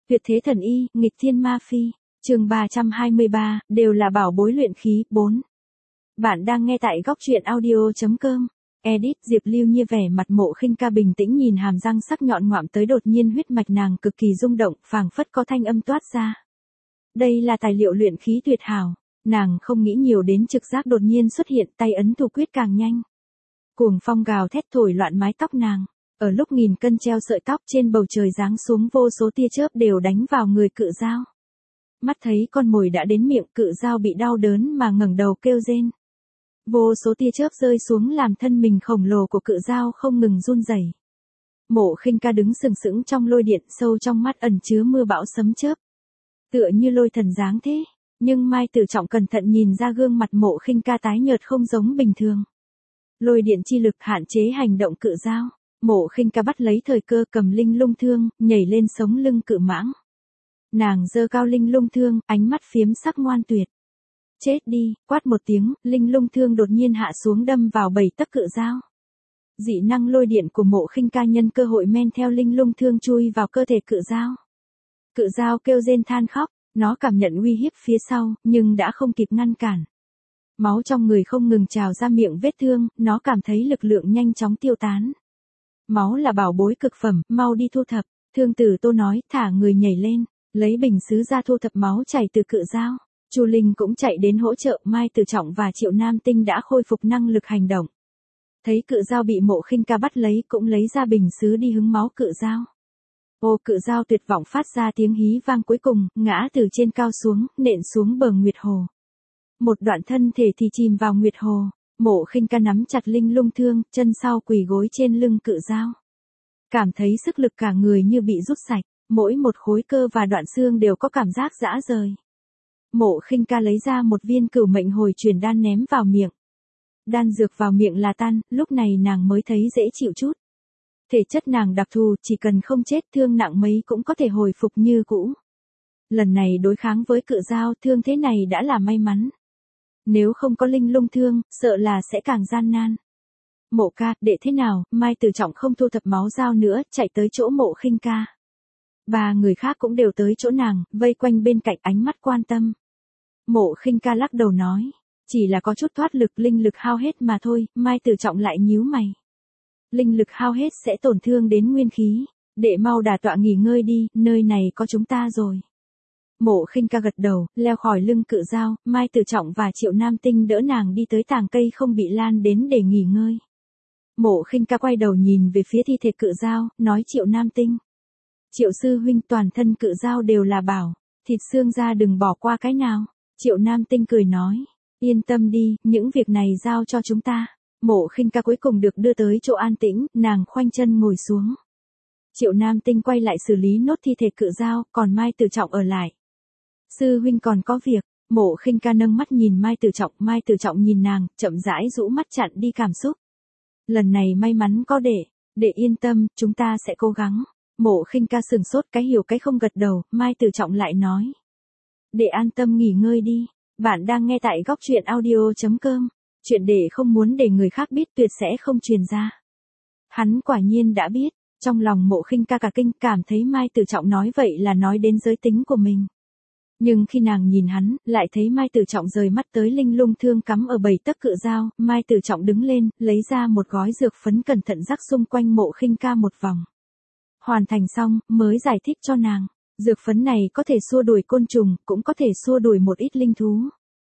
Tuyệt thế thần y, nghịch thiên ma phi. Chương 323, đều là bảo bối luyện khí, 4. Bạn đang nghe tại góc truyện audio.com. Edit Diệp Lưu Nhiên vẻ mặt Mộ Khinh Ca bình tĩnh nhìn hàm răng sắc nhọn ngoạm tới đột nhiên huyết mạch nàng cực kỳ rung động, phảng phất có thanh âm toát ra. Đây là tài liệu luyện khí tuyệt hảo, nàng không nghĩ nhiều đến trực giác đột nhiên xuất hiện, tay ấn thủ quyết càng nhanh. Cuồng phong gào thét thổi loạn mái tóc nàng, ở lúc nghìn cân treo sợi tóc trên bầu trời giáng xuống vô số tia chớp đều đánh vào người Cự Dao. Mắt thấy con mồi đã đến miệng, Cự Dao bị đau đớn mà ngẩng đầu kêu rên. Vô số tia chớp rơi xuống làm thân mình khổng lồ của Cự Dao không ngừng run rẩy. Mộ Khinh Ca đứng sừng sững trong lôi điện, sâu trong mắt ẩn chứa mưa bão sấm chớp. Tựa như lôi thần dáng thế, nhưng Mai Tử Trọng cẩn thận nhìn ra gương mặt Mộ Khinh Ca tái nhợt không giống bình thường. Lôi điện chi lực hạn chế hành động Cự Dao. Mộ Khinh Ca bắt lấy thời cơ cầm linh lung thương, nhảy lên sống lưng cự mãng. Nàng giơ cao linh lung thương, ánh mắt phiếm sắc ngoan tuyệt. Chết đi, quát một tiếng, linh lung thương đột nhiên hạ xuống đâm vào 7 tấc Cự Dao. Dị năng lôi điện của Mộ Khinh Ca nhân cơ hội men theo linh lung thương chui vào cơ thể Cự Dao. Cự Dao kêu rên than khóc, nó cảm nhận uy hiếp phía sau, nhưng đã không kịp ngăn cản. Máu trong người không ngừng trào ra miệng vết thương, nó cảm thấy lực lượng nhanh chóng tiêu tán. Máu là bảo bối cực phẩm, mau đi thu thập. Thương Tử Tô nói, thả người nhảy lên, lấy bình sứ ra thu thập máu chảy từ Cự Dao. Chu Linh cũng chạy đến hỗ trợ, Mai Tử Trọng và Triệu Nam Tinh đã khôi phục năng lực hành động. Thấy Cự Dao bị Mộ Khinh Ca bắt lấy, cũng lấy ra bình sứ đi hứng máu Cự Dao. Ô, Cự Dao tuyệt vọng phát ra tiếng hí vang cuối cùng, ngã từ trên cao xuống, nện xuống bờ Nguyệt Hồ. Một đoạn thân thể thì chìm vào Nguyệt Hồ. Mộ Khinh Ca nắm chặt linh lung thương, chân sau quỳ gối trên lưng Cự Dao. Cảm thấy sức lực cả người như bị rút sạch, mỗi một khối cơ và đoạn xương đều có cảm giác rã rời. Mộ Khinh Ca lấy ra một viên cửu mệnh hồi chuyển đan ném vào miệng. Đan dược vào miệng là tan, lúc này nàng mới thấy dễ chịu chút. Thể chất nàng đặc thù, chỉ cần không chết thương nặng mấy cũng có thể hồi phục như cũ. Lần này đối kháng với Cự Dao, thương thế này đã là may mắn. Nếu không có linh lung thương, sợ là sẽ càng gian nan. Mộ ca, đệ thế nào? Mai Tử Trọng không thu thập máu dao nữa, chạy tới chỗ Mộ Khinh Ca. 3 người khác cũng đều tới chỗ nàng, vây quanh bên cạnh ánh mắt quan tâm. Mộ Khinh Ca lắc đầu nói, chỉ là có chút thoát lực, linh lực hao hết mà thôi. Mai Tử Trọng lại nhíu mày. Linh lực hao hết sẽ tổn thương đến nguyên khí, đệ mau đả tọa nghỉ ngơi đi, nơi này có chúng ta rồi. Mộ Khinh Ca gật đầu, leo khỏi lưng Cự Dao, Mai Tử Trọng và Triệu Nam Tinh đỡ nàng đi tới tàng cây không bị lan đến để nghỉ ngơi. Mộ Khinh Ca quay đầu nhìn về phía thi thể Cự Dao, nói Triệu Nam Tinh. Triệu sư huynh, toàn thân Cự Dao đều là bảo, thịt xương ra đừng bỏ qua cái nào. Triệu Nam Tinh cười nói, yên tâm đi, những việc này giao cho chúng ta. Mộ Khinh Ca cuối cùng được đưa tới chỗ an tĩnh, nàng khoanh chân ngồi xuống. Triệu Nam Tinh quay lại xử lý nốt thi thể Cự Dao, còn Mai Tử Trọng ở lại. Sư huynh còn có việc. Mộ Khinh Ca nâng mắt nhìn Mai Tử Trọng nhìn nàng, chậm rãi rũ mắt chặn đi cảm xúc. Lần này may mắn có đệ yên tâm, chúng ta sẽ cố gắng. Mộ Khinh Ca sừng sốt, cái hiểu cái không gật đầu. Mai Tử Trọng lại nói, đệ an tâm nghỉ ngơi đi. Bạn đang nghe tại góc truyện audio.com. Chuyện đệ không muốn để người khác biết tuyệt sẽ không truyền ra. Hắn quả nhiên đã biết. Trong lòng Mộ Khinh Ca cả kinh, cảm thấy Mai Tử Trọng nói vậy là nói đến giới tính của mình. Nhưng khi nàng nhìn hắn, lại thấy Mai Tử Trọng rời mắt tới linh lung thương cắm ở 7 tấc Cự Dao. Mai Tử Trọng đứng lên, lấy ra một gói dược phấn cẩn thận rắc xung quanh Mộ Khinh Ca một vòng. Hoàn thành xong, mới giải thích cho nàng. Dược phấn này có thể xua đuổi côn trùng, cũng có thể xua đuổi một ít linh thú.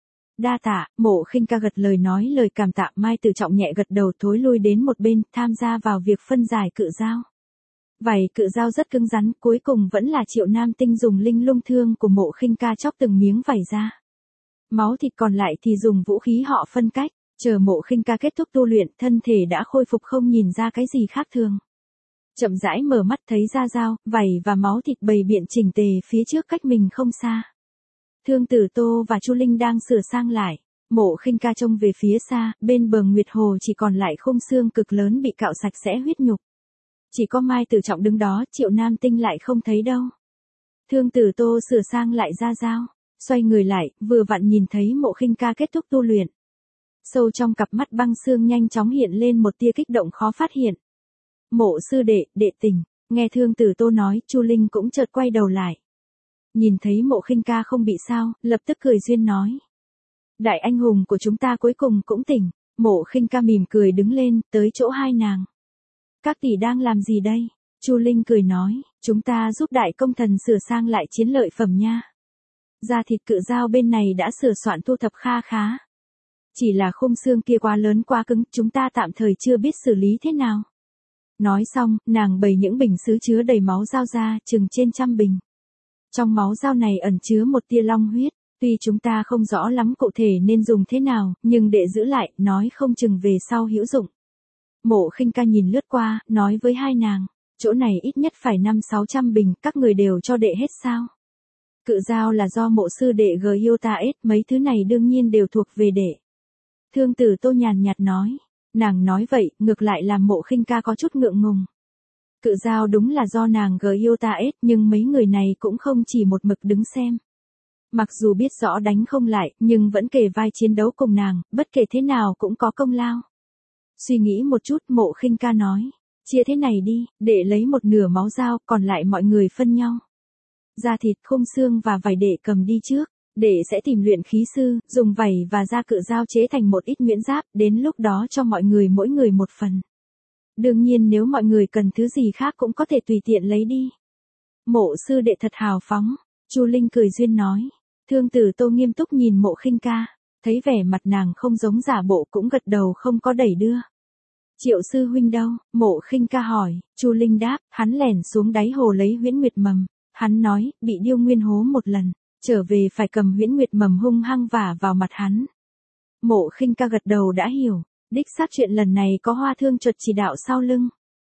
Đa tạ. Mộ Khinh Ca gật lời nói lời cảm tạ. Mai Tử Trọng nhẹ gật đầu thối lui đến một bên, tham gia vào việc phân giải Cự Dao. Vảy Cự Dao rất cứng rắn, cuối cùng vẫn là Triệu Nam Tinh dùng linh lung thương của Mộ Khinh Ca chóc từng miếng vảy ra. Máu thịt còn lại thì dùng vũ khí họ phân cách, chờ Mộ Khinh Ca kết thúc tu luyện, thân thể đã khôi phục không nhìn ra cái gì khác thường. Chậm rãi mở mắt thấy da dao, vảy và máu thịt bày biện chỉnh tề phía trước cách mình không xa. Thương Tử Tô và Chu Linh đang sửa sang lại. Mộ Khinh Ca trông về phía xa, bên bờ Nguyệt Hồ chỉ còn lại khung xương cực lớn bị cạo sạch sẽ huyết nhục. Chỉ có Mai Tử Trọng đứng đó, Triệu Nam Tinh lại không thấy đâu. Thương Tử Tô sửa sang lại da dao, xoay người lại, vừa vặn nhìn thấy Mộ Khinh Ca kết thúc tu luyện. Sâu trong cặp mắt băng xương nhanh chóng hiện lên một tia kích động khó phát hiện. Mộ sư đệ, đệ tình. Nghe Thương Tử Tô nói, Chu Linh cũng chợt quay đầu lại. Nhìn thấy Mộ Khinh ca không bị sao, lập tức cười duyên nói. Đại anh hùng của chúng ta cuối cùng cũng tỉnh. Mộ Khinh ca mỉm cười đứng lên, tới chỗ hai nàng. Các tỷ đang làm gì đây? Chu Linh cười nói, chúng ta giúp đại công thần sửa sang lại chiến lợi phẩm nha. Da thịt cự dao bên này đã sửa soạn thu thập kha khá. Chỉ là khung xương kia quá lớn quá cứng, chúng ta tạm thời chưa biết xử lý thế nào. Nói xong, nàng bày những bình sứ chứa đầy máu dao ra, chừng trên 100 bình. Trong máu dao này ẩn chứa một tia long huyết, tuy chúng ta không rõ lắm cụ thể nên dùng thế nào, nhưng để giữ lại, nói không chừng về sau hữu dụng. Mộ Khinh ca nhìn lướt qua, nói với hai nàng, chỗ này ít nhất phải 500-600 bình, các người đều cho đệ hết sao? Cự dao là do mộ sư đệ Gyotaes, mấy thứ này đương nhiên đều thuộc về đệ. Thương Tử Tô nhàn nhạt nói, nàng nói vậy, ngược lại làm Mộ Khinh ca có chút ngượng ngùng. Cự dao đúng là do nàng Gyotaes, nhưng mấy người này cũng không chỉ một mực đứng xem. Mặc dù biết rõ đánh không lại, nhưng vẫn kề vai chiến đấu cùng nàng, bất kể thế nào cũng có công lao. Suy nghĩ một chút, Mộ Khinh ca nói, chia thế này đi, để lấy một nửa máu dao, còn lại mọi người phân nhau. Da thịt, khung xương và vảy để cầm đi trước, để sẽ tìm luyện khí sư, dùng vảy và da cự dao chế thành một ít nhuyễn giáp, đến lúc đó cho mọi người mỗi người một phần. Đương nhiên nếu mọi người cần thứ gì khác cũng có thể tùy tiện lấy đi. Mộ sư đệ thật hào phóng, Chu Linh cười duyên nói. Thương Tử Tô nghiêm túc nhìn Mộ Khinh ca, thấy vẻ mặt nàng không giống giả bộ cũng gật đầu không có đẩy đưa. Triệu sư huynh đâu? Mộ Khinh ca hỏi. Chu Linh đáp, hắn lẻn xuống đáy hồ lấy huyễn nguyệt mầm. Hắn nói, bị Điêu Nguyên hố một lần, trở về phải cầm huyễn nguyệt mầm hung hăng vả vào mặt hắn. Mộ Khinh ca gật đầu đã hiểu, đích xác chuyện lần này có Hoa Thương Chuột chỉ đạo sau lưng.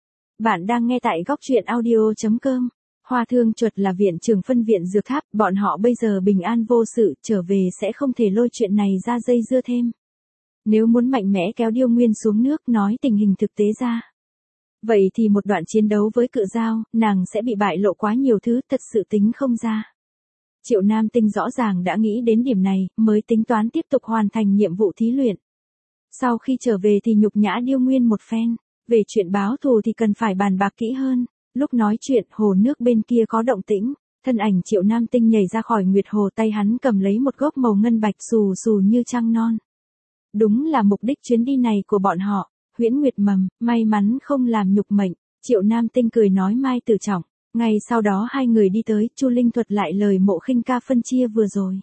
Bạn đang nghe tại góc truyện audio.com. Hoa Thương Chuột là viện trưởng phân viện Dược Tháp, bọn họ bây giờ bình an vô sự, trở về sẽ không thể lôi chuyện này ra dây dưa thêm. Nếu muốn mạnh mẽ kéo Điêu Nguyên xuống nước nói tình hình thực tế ra. Vậy thì một đoạn chiến đấu với cự dao, nàng sẽ bị bại lộ quá nhiều thứ, thật sự tính không ra. Triệu Nam Tinh rõ ràng đã nghĩ đến điểm này, mới tính toán tiếp tục hoàn thành nhiệm vụ thí luyện. Sau khi trở về thì nhục nhã Điêu Nguyên một phen, về chuyện báo thù thì cần phải bàn bạc kỹ hơn. Lúc nói chuyện, hồ nước bên kia có động tĩnh, thân ảnh Triệu Nam Tinh nhảy ra khỏi nguyệt hồ, tay hắn cầm lấy một gốc màu ngân bạch xù xù như trăng non. Đúng là mục đích chuyến đi này của bọn họ, huyễn nguyệt mầm, may mắn không làm nhục mệnh. Triệu Nam Tinh cười nói Mai Tử Trọng. Ngay sau đó hai người đi tới, Chu Linh thuật lại lời Mộ Khinh ca phân chia vừa rồi.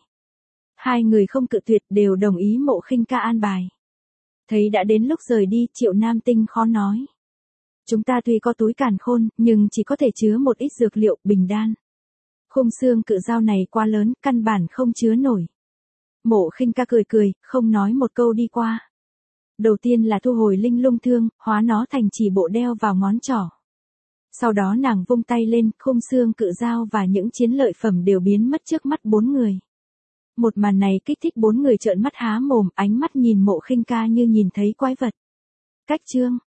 Hai người không cự tuyệt, đều đồng ý Mộ Khinh ca an bài. Thấy đã đến lúc rời đi, Triệu Nam Tinh khó nói. Chúng ta tuy có túi càn khôn, nhưng chỉ có thể chứa một ít dược liệu, bình đan. Khung xương cự dao này quá lớn, căn bản không chứa nổi. Mộ Khinh ca cười cười, không nói một câu đi qua. Đầu tiên là thu hồi linh lung thương, hóa nó thành chỉ bộ đeo vào ngón trỏ. Sau đó nàng vung tay lên, khung xương cự dao và những chiến lợi phẩm đều biến mất trước mắt bốn người. Một màn này kích thích bốn người trợn mắt há mồm, ánh mắt nhìn Mộ Khinh ca như nhìn thấy quái vật. Cách chương